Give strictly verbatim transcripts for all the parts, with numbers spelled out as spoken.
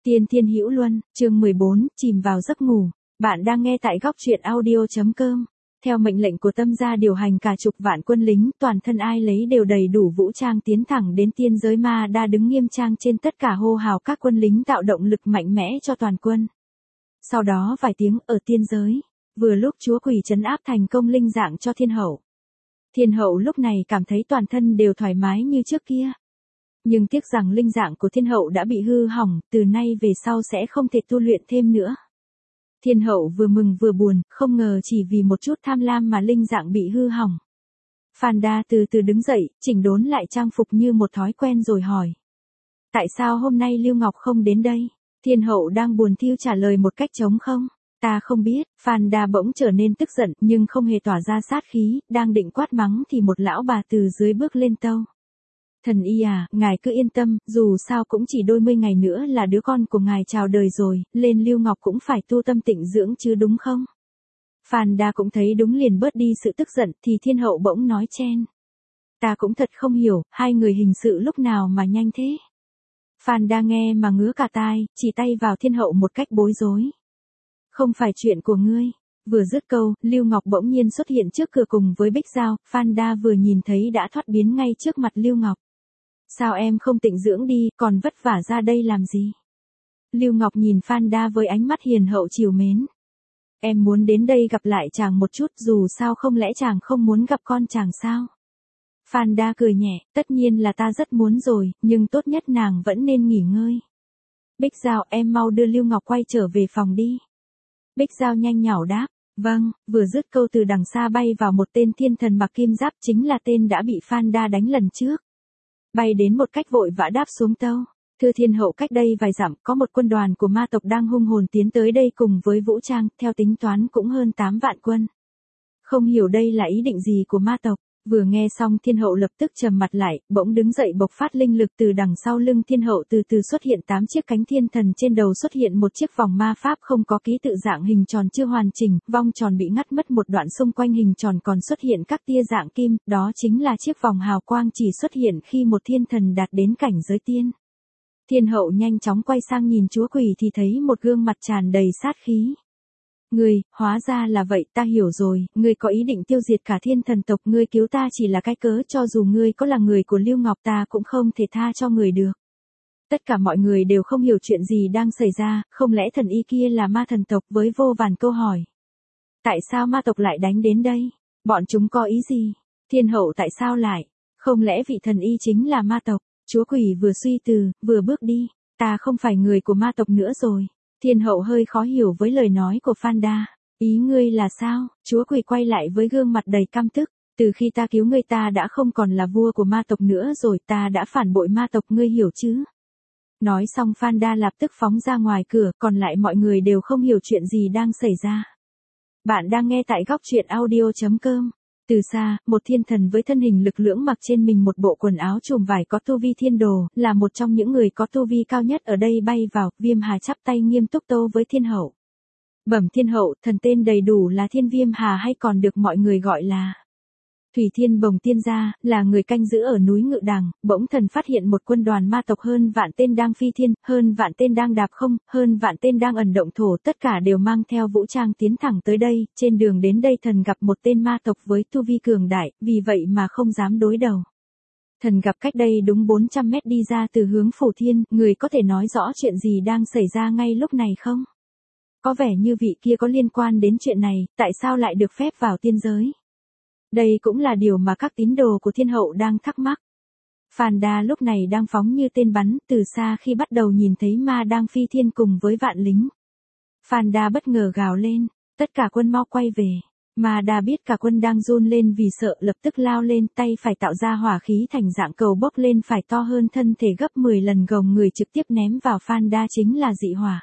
Tiên Thiên Hữu Luân, chương mười bốn, chìm vào giấc ngủ. Bạn đang nghe tại góc truyện audio.com. Theo mệnh lệnh của Tâm gia điều hành cả chục vạn quân lính, toàn thân ai lấy đều đầy đủ vũ trang tiến thẳng đến tiên giới Ma Đa đứng nghiêm trang trên tất cả hô hào các quân lính tạo động lực mạnh mẽ cho toàn quân. Sau đó vài tiếng ở tiên giới, vừa lúc chúa quỷ trấn áp thành công linh dạng cho thiên hậu. Thiên hậu lúc này cảm thấy toàn thân đều thoải mái như trước kia. Nhưng tiếc rằng linh dạng của thiên hậu đã bị hư hỏng, từ nay về sau sẽ không thể tu luyện thêm nữa. Thiên hậu vừa mừng vừa buồn, không ngờ chỉ vì một chút tham lam mà linh dạng bị hư hỏng. Phan Đa từ từ đứng dậy, chỉnh đốn lại trang phục như một thói quen rồi hỏi. Tại sao hôm nay Lưu Ngọc không đến đây? Thiên hậu đang buồn thiu trả lời một cách trống không. Ta không biết. Phan Đa bỗng trở nên tức giận nhưng không hề tỏa ra sát khí, đang định quát mắng thì một lão bà từ dưới bước lên tâu. Thần y à, ngài cứ yên tâm, dù sao cũng chỉ đôi mươi ngày nữa là đứa con của ngài chào đời rồi, lên Lưu Ngọc cũng phải tu tâm tịnh dưỡng chứ đúng không? Phan Đa cũng thấy đúng liền bớt đi sự tức giận thì thiên hậu bỗng nói chen. Ta cũng thật không hiểu, hai người hình sự lúc nào mà nhanh thế? Phan Đa nghe mà ngứa cả tai, chỉ tay vào thiên hậu một cách bối rối. Không phải chuyện của ngươi. Vừa dứt câu, Lưu Ngọc bỗng nhiên xuất hiện trước cửa cùng với Bích Giao, Phan Đa vừa nhìn thấy đã thoát biến ngay trước mặt Lưu Ngọc. Sao em không tịnh dưỡng đi, còn vất vả ra đây làm gì? Lưu Ngọc nhìn Phan Đa với ánh mắt hiền hậu trìu mến. Em muốn đến đây gặp lại chàng một chút, dù sao không lẽ chàng không muốn gặp con chàng sao? Phan Đa cười nhẹ, tất nhiên là ta rất muốn rồi, nhưng tốt nhất nàng vẫn nên nghỉ ngơi. Bích Giao, em mau đưa Lưu Ngọc quay trở về phòng đi. Bích Giao nhanh nhảu đáp. Vâng, vừa dứt câu từ đằng xa bay vào một tên thiên thần mặc kim giáp, chính là tên đã bị Phan Đa đánh lần trước. Bay đến một cách vội vã đáp xuống tâu. Thưa thiên hậu, cách đây vài dặm có một quân đoàn của ma tộc đang hung hồn tiến tới đây cùng với vũ trang, theo tính toán cũng hơn tám vạn quân. Không hiểu đây là ý định gì của ma tộc. Vừa nghe xong thiên hậu lập tức trầm mặt lại, bỗng đứng dậy bộc phát linh lực từ đằng sau lưng thiên hậu, từ từ xuất hiện tám chiếc cánh thiên thần, trên đầu xuất hiện một chiếc vòng ma pháp không có ký tự dạng hình tròn chưa hoàn chỉnh, vòng tròn bị ngắt mất một đoạn, xung quanh hình tròn còn xuất hiện các tia dạng kim, đó chính là chiếc vòng hào quang chỉ xuất hiện khi một thiên thần đạt đến cảnh giới tiên. Thiên hậu nhanh chóng quay sang nhìn chúa quỷ thì thấy một gương mặt tràn đầy sát khí. Ngươi, hóa ra là vậy, ta hiểu rồi, ngươi có ý định tiêu diệt cả thiên thần tộc, ngươi cứu ta chỉ là cái cớ, cho dù ngươi có là người của Lưu Ngọc ta cũng không thể tha cho người được. Tất cả mọi người đều không hiểu chuyện gì đang xảy ra, không lẽ thần y kia là ma thần tộc, với vô vàn câu hỏi. Tại sao ma tộc lại đánh đến đây? Bọn chúng có ý gì? Thiên hậu tại sao lại? Không lẽ vị thần y chính là ma tộc? Chúa quỷ vừa suy từ, vừa bước đi. Ta không phải người của ma tộc nữa rồi. Thiên hậu hơi khó hiểu với lời nói của Phan Đa. Ý ngươi là sao? Chúa quỷ quay lại với gương mặt đầy căm tức. Từ khi ta cứu ngươi ta đã không còn là vua của ma tộc nữa rồi, ta đã phản bội ma tộc, ngươi hiểu chứ? Nói xong Phan Đa lập tức phóng ra ngoài cửa, còn lại mọi người đều không hiểu chuyện gì đang xảy ra. Bạn đang nghe tại góc truyện audio.com. Từ xa, một thiên thần với thân hình lực lưỡng mặc trên mình một bộ quần áo chùm vải có tu vi thiên đồ, là một trong những người có tu vi cao nhất ở đây bay vào, Viêm Hà chắp tay nghiêm túc tâu với thiên hậu. Bẩm thiên hậu, thần tên đầy đủ là Thiên Viêm Hà hay còn được mọi người gọi là Thủy Thiên Bồng Tiên Gia, là người canh giữ ở núi Ngự Đằng, bỗng thần phát hiện một quân đoàn ma tộc hơn vạn tên đang phi thiên, hơn vạn tên đang đạp không, hơn vạn tên đang ẩn động thổ, tất cả đều mang theo vũ trang tiến thẳng tới đây, trên đường đến đây thần gặp một tên ma tộc với tu vi cường đại, vì vậy mà không dám đối đầu. Thần gặp cách đây đúng bốn trăm mét đi ra từ hướng Phủ Thiên, người có thể nói rõ chuyện gì đang xảy ra ngay lúc này không? Có vẻ như vị kia có liên quan đến chuyện này, tại sao lại được phép vào tiên giới? Đây cũng là điều mà các tín đồ của thiên hậu đang thắc mắc. Phan Đa lúc này đang phóng như tên bắn, từ xa khi bắt đầu nhìn thấy ma đang phi thiên cùng với vạn lính. Phan Đa bất ngờ gào lên, tất cả quân mau quay về. Ma Đa biết cả quân đang run lên vì sợ, lập tức lao lên, tay phải tạo ra hỏa khí thành dạng cầu bốc lên, phải to hơn thân thể gấp mười lần, gồng người trực tiếp ném vào Phan Đa, chính là dị hỏa.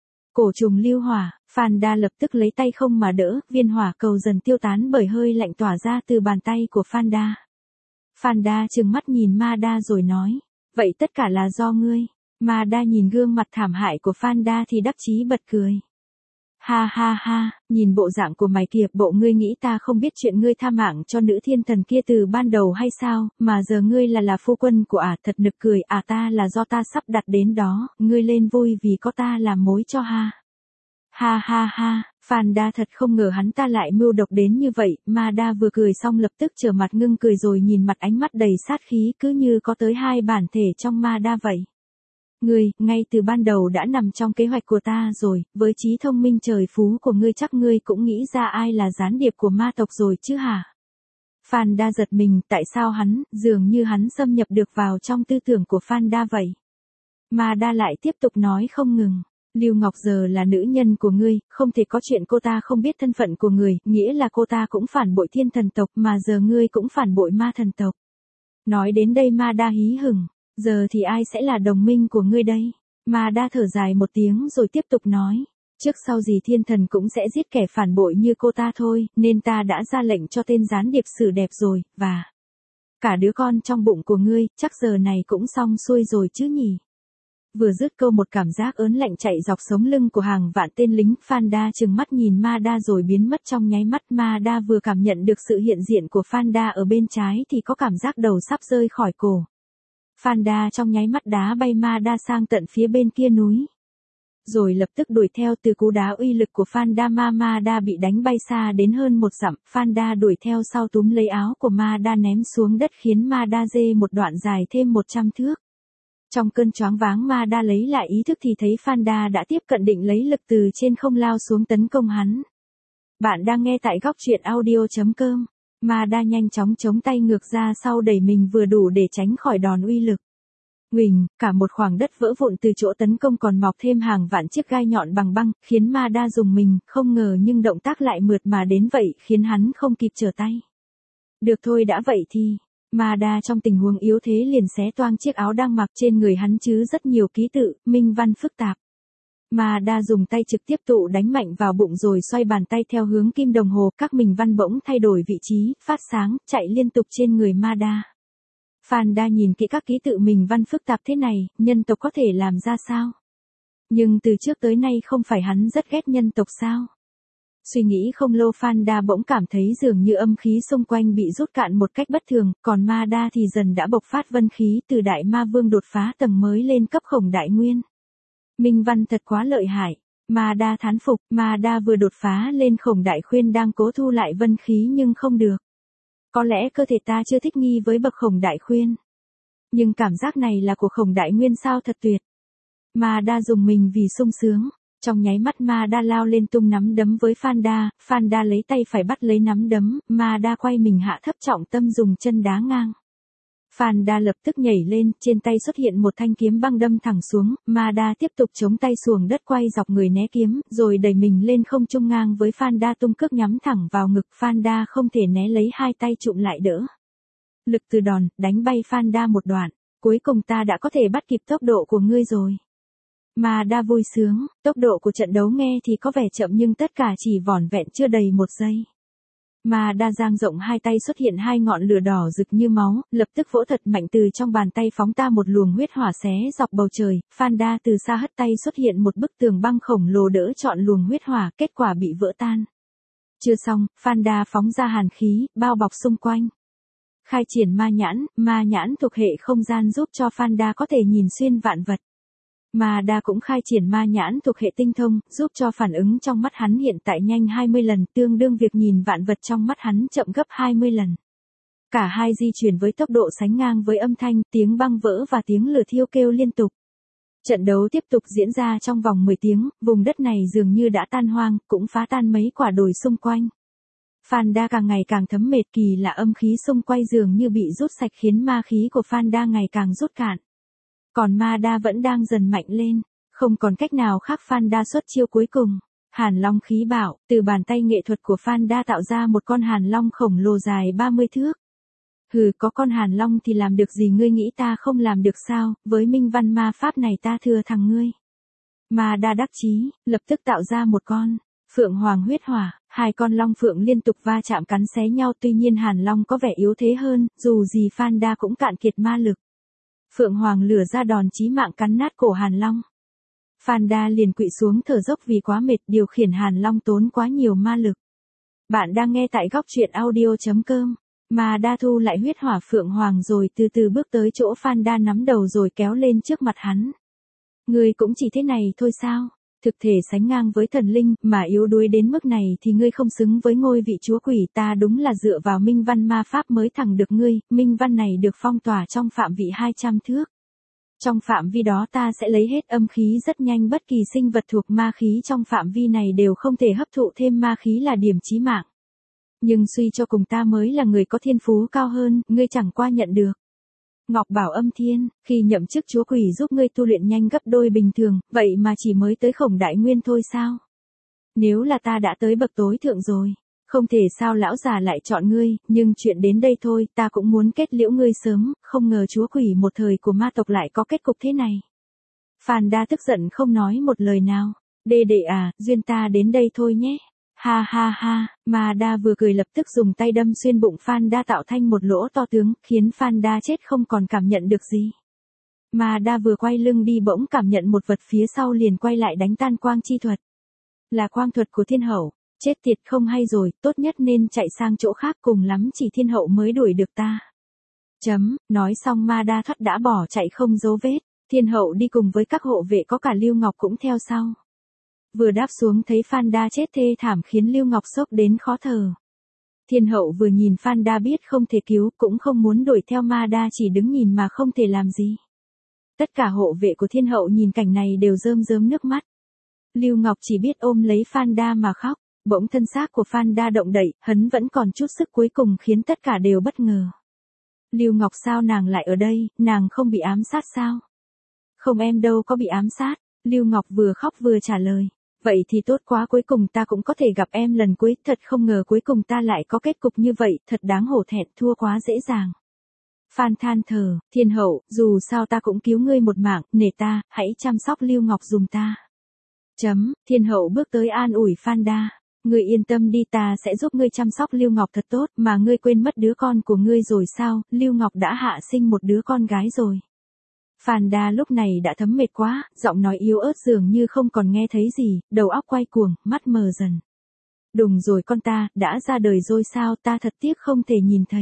Cổ trùng lưu hỏa. Phan Đa lập tức lấy tay không mà đỡ, viên hỏa cầu dần tiêu tán bởi hơi lạnh tỏa ra từ bàn tay của Phan Đa. Phan Đa trừng mắt nhìn Ma Đa rồi nói, vậy tất cả là do ngươi. Ma Đa nhìn gương mặt thảm hại của Phan Đa thì đắc chí bật cười. Ha ha ha, nhìn bộ dạng của mày kìa, bộ ngươi nghĩ ta không biết chuyện ngươi tha mạng cho nữ thiên thần kia từ ban đầu hay sao, mà giờ ngươi là là phu quân của ả, thật nực cười, à ta là do ta sắp đặt đến đó, ngươi lên vui vì có ta làm mối cho ha. Ha ha ha, Phan Đa thật không ngờ hắn ta lại mưu độc đến như vậy, Ma Đa vừa cười xong lập tức trở mặt ngưng cười rồi nhìn mặt ánh mắt đầy sát khí cứ như có tới hai bản thể trong Ma Đa vậy. Ngươi, ngay từ ban đầu đã nằm trong kế hoạch của ta rồi, với trí thông minh trời phú của ngươi chắc ngươi cũng nghĩ ra ai là gián điệp của ma tộc rồi chứ hả? Phan Đa giật mình, tại sao hắn, dường như hắn xâm nhập được vào trong tư tưởng của Phan Đa vậy? Ma Đa lại tiếp tục nói không ngừng. Lưu Ngọc giờ là nữ nhân của ngươi, không thể có chuyện cô ta không biết thân phận của người, nghĩa là cô ta cũng phản bội thiên thần tộc mà giờ ngươi cũng phản bội ma thần tộc. Nói đến đây Ma Đa hí hửng, giờ thì ai sẽ là đồng minh của ngươi đây? Ma Đa thở dài một tiếng rồi tiếp tục nói, trước sau gì thiên thần cũng sẽ giết kẻ phản bội như cô ta thôi, nên ta đã ra lệnh cho tên gián điệp xử đẹp rồi, và cả đứa con trong bụng của ngươi, chắc giờ này cũng xong xuôi rồi chứ nhỉ? Vừa dứt câu một cảm giác ớn lạnh chạy dọc sống lưng của hàng vạn tên lính, Phan Đa trừng mắt nhìn Ma Đa rồi biến mất trong nháy mắt. Ma Đa vừa cảm nhận được sự hiện diện của Phan Đa ở bên trái thì có cảm giác đầu sắp rơi khỏi cổ. Phan Đa trong nháy mắt đá bay Ma Đa sang tận phía bên kia núi. Rồi lập tức đuổi theo, từ cú đá uy lực của Phan Đa Ma Ma Đa bị đánh bay xa đến hơn một dặm. Phan Đa đuổi theo sau túm lấy áo của Ma Đa ném xuống đất khiến Ma Đa dê một đoạn dài thêm một trăm thước. Trong cơn choáng váng Ma Đa lấy lại ý thức thì thấy Phan Đa đã tiếp cận định lấy lực từ trên không lao xuống tấn công hắn. Bạn đang nghe tại góc truyện audio chấm com. Ma Đa nhanh chóng chống tay ngược ra sau đẩy mình vừa đủ để tránh khỏi đòn uy lực. Huỳnh, cả một khoảng đất vỡ vụn từ chỗ tấn công còn mọc thêm hàng vạn chiếc gai nhọn bằng băng, khiến Ma Đa rùng mình, không ngờ nhưng động tác lại mượt mà đến vậy khiến hắn không kịp trở tay. Được thôi đã vậy thì... Ma Đa trong tình huống yếu thế liền xé toang chiếc áo đang mặc trên người hắn chứ rất nhiều ký tự, minh văn phức tạp. Ma Đa dùng tay trực tiếp tụ đánh mạnh vào bụng rồi xoay bàn tay theo hướng kim đồng hồ, các minh văn bỗng thay đổi vị trí, phát sáng, chạy liên tục trên người Ma Đa. Phan Đa nhìn kỹ các ký tự minh văn phức tạp thế này, nhân tộc có thể làm ra sao? Nhưng từ trước tới nay không phải hắn rất ghét nhân tộc sao? Suy nghĩ không lâu Phan Đa bỗng cảm thấy dường như âm khí xung quanh bị rút cạn một cách bất thường, còn Ma Đa thì dần đã bộc phát vân khí từ Đại Ma Vương đột phá tầng mới lên cấp Khổng Đại Nguyên. Minh văn thật quá lợi hại. Ma Đa thán phục, Ma Đa vừa đột phá lên Khổng Đại Khuyên đang cố thu lại vân khí nhưng không được. Có lẽ cơ thể ta chưa thích nghi với bậc Khổng Đại Khuyên. Nhưng cảm giác này là của Khổng Đại Nguyên sao, thật tuyệt. Ma Đa dùng mình vì sung sướng. Trong nháy mắt Ma Đa lao lên tung nắm đấm với Phan Đa, Phan Đa lấy tay phải bắt lấy nắm đấm, Ma Đa quay mình hạ thấp trọng tâm dùng chân đá ngang. Phan Đa lập tức nhảy lên, trên tay xuất hiện một thanh kiếm băng đâm thẳng xuống, Ma Đa tiếp tục chống tay xuồng đất quay dọc người né kiếm, rồi đẩy mình lên không trung ngang với Phan Đa tung cước nhắm thẳng vào ngực. Phan Đa không thể né, lấy hai tay chụm lại đỡ. Lực từ đòn, đánh bay Phan Đa một đoạn, cuối cùng ta đã có thể bắt kịp tốc độ của ngươi rồi. Ma Đa vui sướng, tốc độ của trận đấu nghe thì có vẻ chậm nhưng tất cả chỉ vỏn vẹn chưa đầy một giây. Ma Đa dang rộng hai tay xuất hiện hai ngọn lửa đỏ rực như máu, lập tức vỗ thật mạnh từ trong bàn tay phóng ta một luồng huyết hỏa xé dọc bầu trời. Phan Đa từ xa hất tay xuất hiện một bức tường băng khổng lồ đỡ chọn luồng huyết hỏa, kết quả bị vỡ tan. Chưa xong, Phan Đa phóng ra hàn khí, bao bọc xung quanh. Khai triển ma nhãn, ma nhãn thuộc hệ không gian giúp cho Phan Đa có thể nhìn xuyên vạn vật. Ma Đa cũng khai triển ma nhãn thuộc hệ tinh thông, giúp cho phản ứng trong mắt hắn hiện tại nhanh hai mươi lần, tương đương việc nhìn vạn vật trong mắt hắn chậm gấp hai mươi lần. Cả hai di chuyển với tốc độ sánh ngang với âm thanh, tiếng băng vỡ và tiếng lửa thiêu kêu liên tục. Trận đấu tiếp tục diễn ra trong vòng mười tiếng, vùng đất này dường như đã tan hoang, cũng phá tan mấy quả đồi xung quanh. Phan Đa càng ngày càng thấm mệt, kỳ lạ âm khí xung quanh dường như bị rút sạch khiến ma khí của Phan Đa ngày càng rút cạn. Còn Ma Đa vẫn đang dần mạnh lên, không còn cách nào khác Phan Đa xuất chiêu cuối cùng. Hàn Long khí bạo, từ bàn tay nghệ thuật của Phan Đa tạo ra một con Hàn Long khổng lồ dài ba mươi thước. Hừ, có con Hàn Long thì làm được gì, ngươi nghĩ ta không làm được sao, với minh văn ma pháp này ta thua thằng ngươi. Ma Đa đắc chí, lập tức tạo ra một con Phượng Hoàng huyết hỏa, hai con long phượng liên tục va chạm cắn xé nhau, tuy nhiên Hàn Long có vẻ yếu thế hơn, dù gì Phan Đa cũng cạn kiệt ma lực. Phượng Hoàng lửa ra đòn chí mạng cắn nát cổ Hàn Long. Phan Đa liền quỵ xuống thở dốc vì quá mệt, điều khiển Hàn Long tốn quá nhiều ma lực. Bạn đang nghe tại góc truyện audio.com. Mà Đa thu lại huyết hỏa phượng hoàng rồi từ từ bước tới chỗ Phan Đa nắm đầu rồi kéo lên trước mặt hắn. Ngươi cũng chỉ thế này thôi sao? Thực thể sánh ngang với thần linh, mà yếu đuối đến mức này thì ngươi không xứng với ngôi vị chúa quỷ, ta đúng là dựa vào minh văn ma pháp mới thẳng được ngươi, minh văn này được phong tỏa trong phạm vị hai trăm thước. Trong phạm vi đó ta sẽ lấy hết âm khí rất nhanh, bất kỳ sinh vật thuộc ma khí trong phạm vi này đều không thể hấp thụ thêm ma khí là điểm chí mạng. Nhưng suy cho cùng ta mới là người có thiên phú cao hơn, ngươi chẳng qua nhận được. Ngọc bảo âm thiên, khi nhậm chức chúa quỷ giúp ngươi tu luyện nhanh gấp đôi bình thường, vậy mà chỉ mới tới khổng đại nguyên thôi sao? Nếu là ta đã tới bậc tối thượng rồi, không thể sao lão già lại chọn ngươi, nhưng chuyện đến đây thôi, ta cũng muốn kết liễu ngươi sớm, không ngờ chúa quỷ một thời của ma tộc lại có kết cục thế này. Phan Đa tức giận không nói một lời nào. Đê đệ à, duyên ta đến đây thôi nhé. Ha ha ha, Ma Đa vừa cười lập tức dùng tay đâm xuyên bụng Phan Đa tạo thành một lỗ to tướng, khiến Phan Đa chết không còn cảm nhận được gì. Ma Đa vừa quay lưng đi bỗng cảm nhận một vật phía sau liền quay lại đánh tan quang chi thuật. Là quang thuật của thiên hậu, chết tiệt không hay rồi, tốt nhất nên chạy sang chỗ khác, cùng lắm chỉ thiên hậu mới đuổi được ta. Chấm, nói xong Ma Đa thoát đã bỏ chạy không dấu vết, thiên hậu đi cùng với các hộ vệ có cả Lưu Ngọc cũng theo sau. Vừa đáp xuống thấy Phan Đa chết thê thảm khiến Lưu Ngọc sốc đến khó thở. Thiên hậu vừa nhìn Phan Đa biết không thể cứu, cũng không muốn đuổi theo Ma Đa, chỉ đứng nhìn mà không thể làm gì. Tất cả hộ vệ của thiên hậu nhìn cảnh này đều rơm rớm nước mắt. Lưu Ngọc chỉ biết ôm lấy Phan Đa mà khóc, bỗng thân xác của Phan Đa động đậy, hắn vẫn còn chút sức cuối cùng khiến tất cả đều bất ngờ. Lưu Ngọc sao nàng lại ở đây, nàng không bị ám sát sao? Không, em đâu có bị ám sát, Lưu Ngọc vừa khóc vừa trả lời. Vậy thì tốt quá, cuối cùng ta cũng có thể gặp em lần cuối, thật không ngờ cuối cùng ta lại có kết cục như vậy, thật đáng hổ thẹn, thua quá dễ dàng. Phan than thở, thiên hậu, dù sao ta cũng cứu ngươi một mạng, nể ta, hãy chăm sóc Lưu Ngọc dùm ta. Chấm, thiên hậu bước tới an ủi Phan Đa, ngươi yên tâm đi, ta sẽ giúp ngươi chăm sóc Lưu Ngọc thật tốt, mà ngươi quên mất đứa con của ngươi rồi sao, Lưu Ngọc đã hạ sinh một đứa con gái rồi. Phan Đa lúc này đã thấm mệt quá, giọng nói yếu ớt dường như không còn nghe thấy gì, đầu óc quay cuồng, mắt mờ dần. Đùng rồi, con ta, đã ra đời rồi sao, ta thật tiếc không thể nhìn thấy.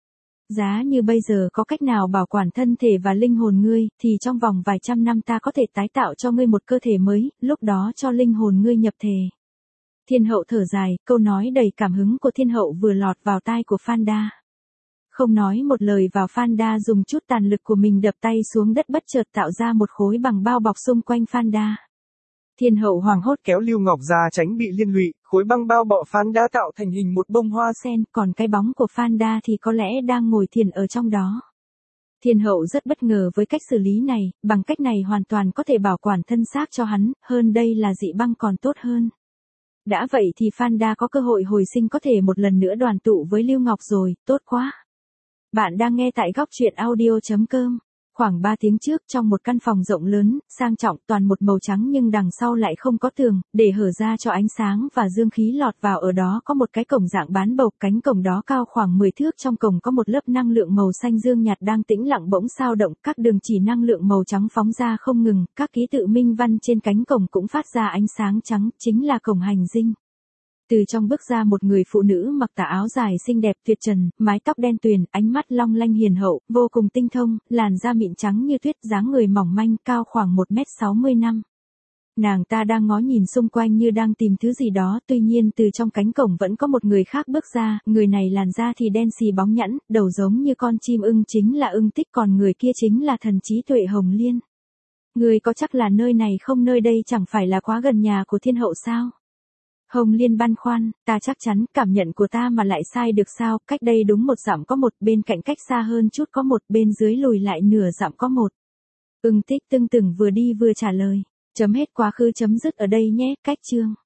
Giá như bây giờ có cách nào bảo quản thân thể và linh hồn ngươi, thì trong vòng vài trăm năm ta có thể tái tạo cho ngươi một cơ thể mới, lúc đó cho linh hồn ngươi nhập thể. Thiên hậu thở dài, câu nói đầy cảm hứng của thiên hậu vừa lọt vào tai của Phan Đa. Không nói một lời vào, Phan Đa dùng chút tàn lực của mình đập tay xuống đất, bất chợt tạo ra một khối bằng bao bọc xung quanh Phan Đa. Thiên hậu hoảng hốt kéo Lưu Ngọc ra tránh bị liên lụy, khối băng bao bọc Phan Đa tạo thành hình một bông hoa sen, còn cái bóng của Phan Đa thì có lẽ đang ngồi thiền ở trong đó. Thiên hậu rất bất ngờ với cách xử lý này, bằng cách này hoàn toàn có thể bảo quản thân xác cho hắn, hơn đây là dị băng còn tốt hơn. Đã vậy thì Phan Đa có cơ hội hồi sinh, có thể một lần nữa đoàn tụ với Lưu Ngọc rồi, tốt quá. Bạn đang nghe tại góc truyện audio.com. Khoảng ba tiếng trước, trong một căn phòng rộng lớn, sang trọng, toàn một màu trắng nhưng đằng sau lại không có tường, để hở ra cho ánh sáng và dương khí lọt vào, ở đó có một cái cổng dạng bán bầu, cánh cổng đó cao khoảng mười thước, trong cổng có một lớp năng lượng màu xanh dương nhạt đang tĩnh lặng bỗng sao động, các đường chỉ năng lượng màu trắng phóng ra không ngừng, các ký tự minh văn trên cánh cổng cũng phát ra ánh sáng trắng, chính là cổng hành dinh. Từ trong bước ra một người phụ nữ mặc tà áo dài xinh đẹp tuyệt trần, mái tóc đen tuyền, ánh mắt long lanh hiền hậu, vô cùng tinh thông, làn da mịn trắng như tuyết, dáng người mỏng manh, cao khoảng một mét sáu mươi lăm. Nàng ta đang ngó nhìn xung quanh như đang tìm thứ gì đó, tuy nhiên từ trong cánh cổng vẫn có một người khác bước ra, người này làn da thì đen xì bóng nhẵn, đầu giống như con chim ưng, chính là Ưng Tích, còn người kia chính là thần trí tuệ Hồng Liên. Người có chắc là nơi này không, nơi đây chẳng phải là quá gần nhà của thiên hậu sao? Hồng Liên băn khoăn, ta chắc chắn, cảm nhận của ta mà lại sai được sao, cách đây đúng một dặm có một, bên cạnh cách xa hơn chút có một, bên dưới lùi lại nửa dặm có một. Ưng Tích tưng tửng vừa đi vừa trả lời, chấm hết quá khứ chấm dứt ở đây nhé, cách chương.